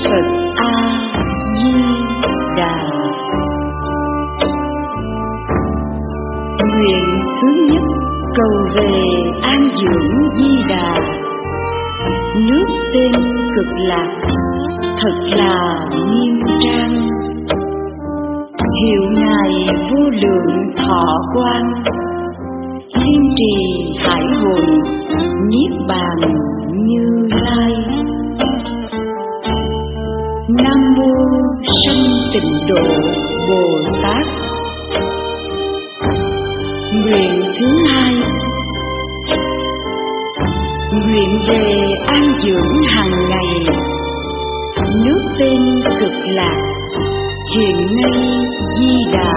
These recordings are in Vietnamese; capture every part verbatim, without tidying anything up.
Phật A Di Đà. Nguyện thứ nhất, cầu về an dưỡng Di Đà, nước tên Cực Lạc thật là nghiêm trang. Hiệu ngài vô lượng thọ quan, liên trì hải hội niết bàn Như Lai. Nam mô Sanh Tịnh Độ Bồ Tát. Nguyện thứ hai, nguyện về an dưỡng hàng ngày nước tên Cực Lạc hiện nay Di Đà,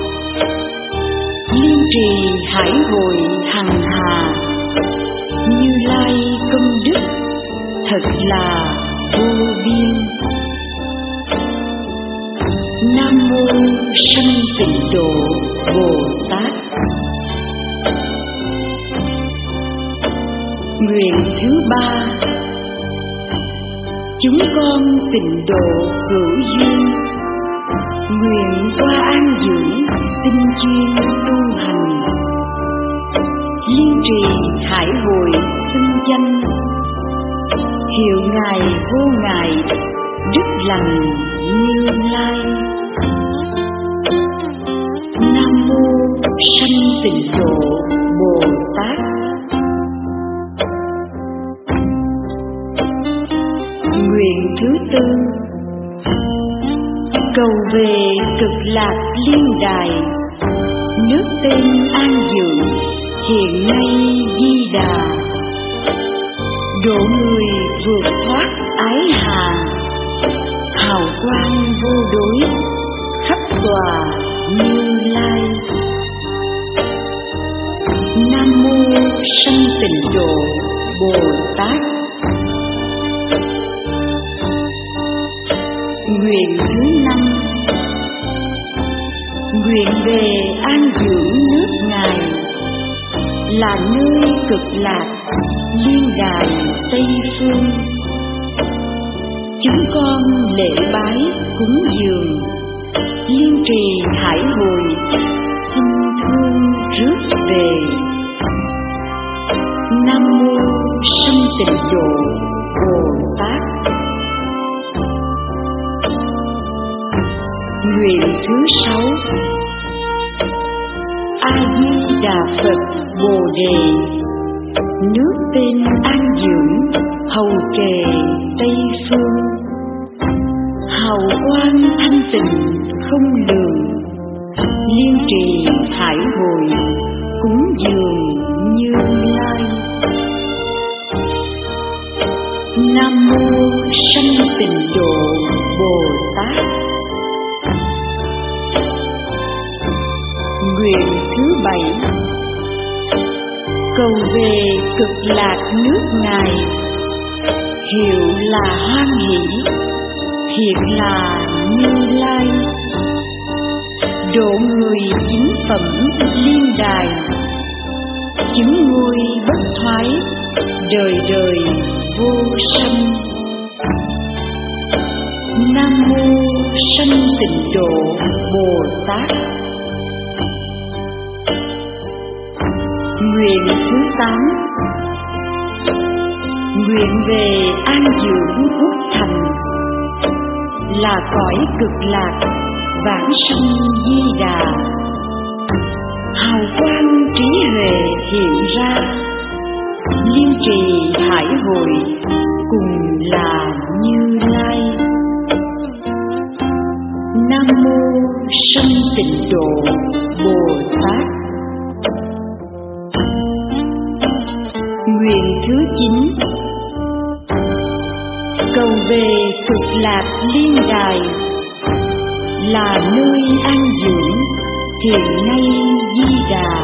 liên trì hải hội hằng hà Như Lai công đức thật là vô biên. Nam mô Sanh Tịnh Độ Bồ Tát. Nguyện thứ ba, chúng con tịnh độ hữu duyên, nguyện qua an dưỡng tinh chuyên tu hành, liên trì hải hội xưng danh, hiệu ngài vô ngại đức lành Như Lai. Nam mô Sanh Tịnh Độ Bồ Tát. Nguyện thứ tư, cầu về Cực Lạc Liên Đài, nước tên an dưỡng hiện nay Di Đà, độ người vượt thoát ái hà, hào quang vô đối khắp tòa Như Lai. Nam mô Sanh Tịnh Độ Bồ Tát. Nguyện thứ năm, nguyện về an dưỡng nước ngài là nơi Cực Lạc Liên Đài Tây Phương. Chúng con lễ bái cúng dường, liên trì hải hội xin thương rước về. Nam mô Sanh Tịnh Độ Bồ Tát. Nguyện thứ sáu, A Di Đà Phật Bồ Đề, nước tên an dưỡng hầu kề Tây Phương, hào quang thanh tịnh không lường, liên trì hải hội cúng dường Như Lai. Nam mô Sanh Tịnh Độ Bồ Tát. Nguyện thứ bảy, cầu về Cực Lạc nước ngài, hiệu là hoan hỷ, thiện là Như Lai, độ người chính phẩm liên đài, chứng ngôi bất thoái, đời đời vô sanh. Nam mô Sanh Tịnh Độ Bồ Tát. Nguyện thứ tám, nguyện về an dưỡng quốc thành là cõi Cực Lạc vãng sanh Di Đà, hào quang trí huệ hiện ra, liên trì hải hội cùng là Như Lai. Nam mô Sanh Tịnh Độ Bồ Tát. Nguyện thứ chín, cầu về Cực Lạc Liên Đài là nơi an dưỡng hiện nay Di Đà,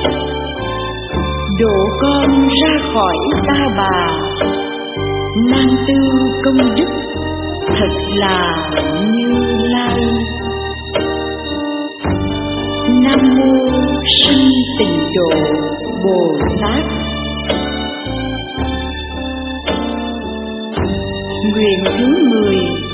độ con ra khỏi ta bà, nan tư công đức thật là Như Lai. Nam mô Sanh Tịnh Độ Bồ Tát. Nguyện thứ mười,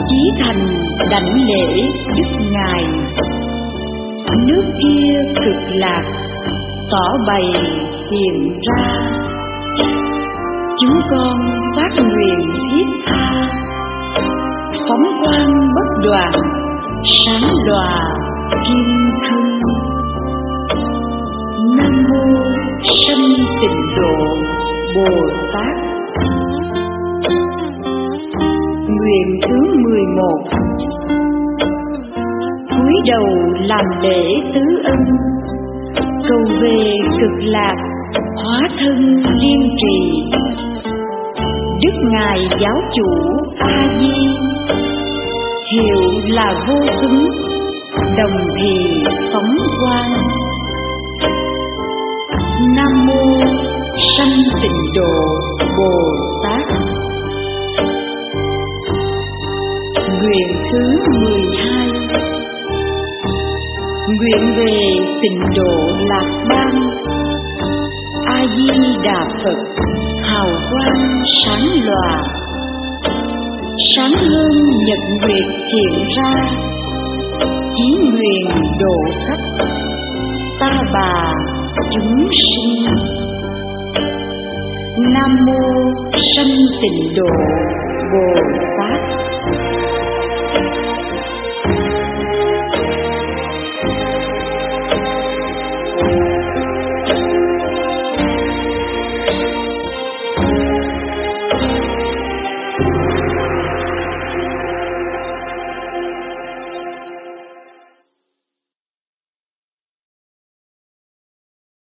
chí thành đảnh lễ Đức Ngài. Nước kia cực lạc tỏ bày hiện ra, chúng con phát nguyện thiết tha, phóng quang bất đoạn sáng lòa kim thân. Nam mô Sanh Tịnh Độ Bồ Tát. Nguyện thứ mười một. Cúi đầu làm lễ tứ ân, cầu về cực lạc hóa thân liên trì. Đức Ngài Giáo Chủ A Di, hiệu là vô xứng, đồng thì phóng quang. Nam mô Sanh Tịnh Độ Bồ Tát. Nguyện thứ mười hai. Nguyện về Tịnh Độ Lạc Bang, A Di Đà Phật hào quang sáng lòa, sáng hơn nhật nguyệt hiện ra, chí nguyện độ khắp ta bà chúng sinh. Nam mô Sanh Tịnh Độ Bồ Tát.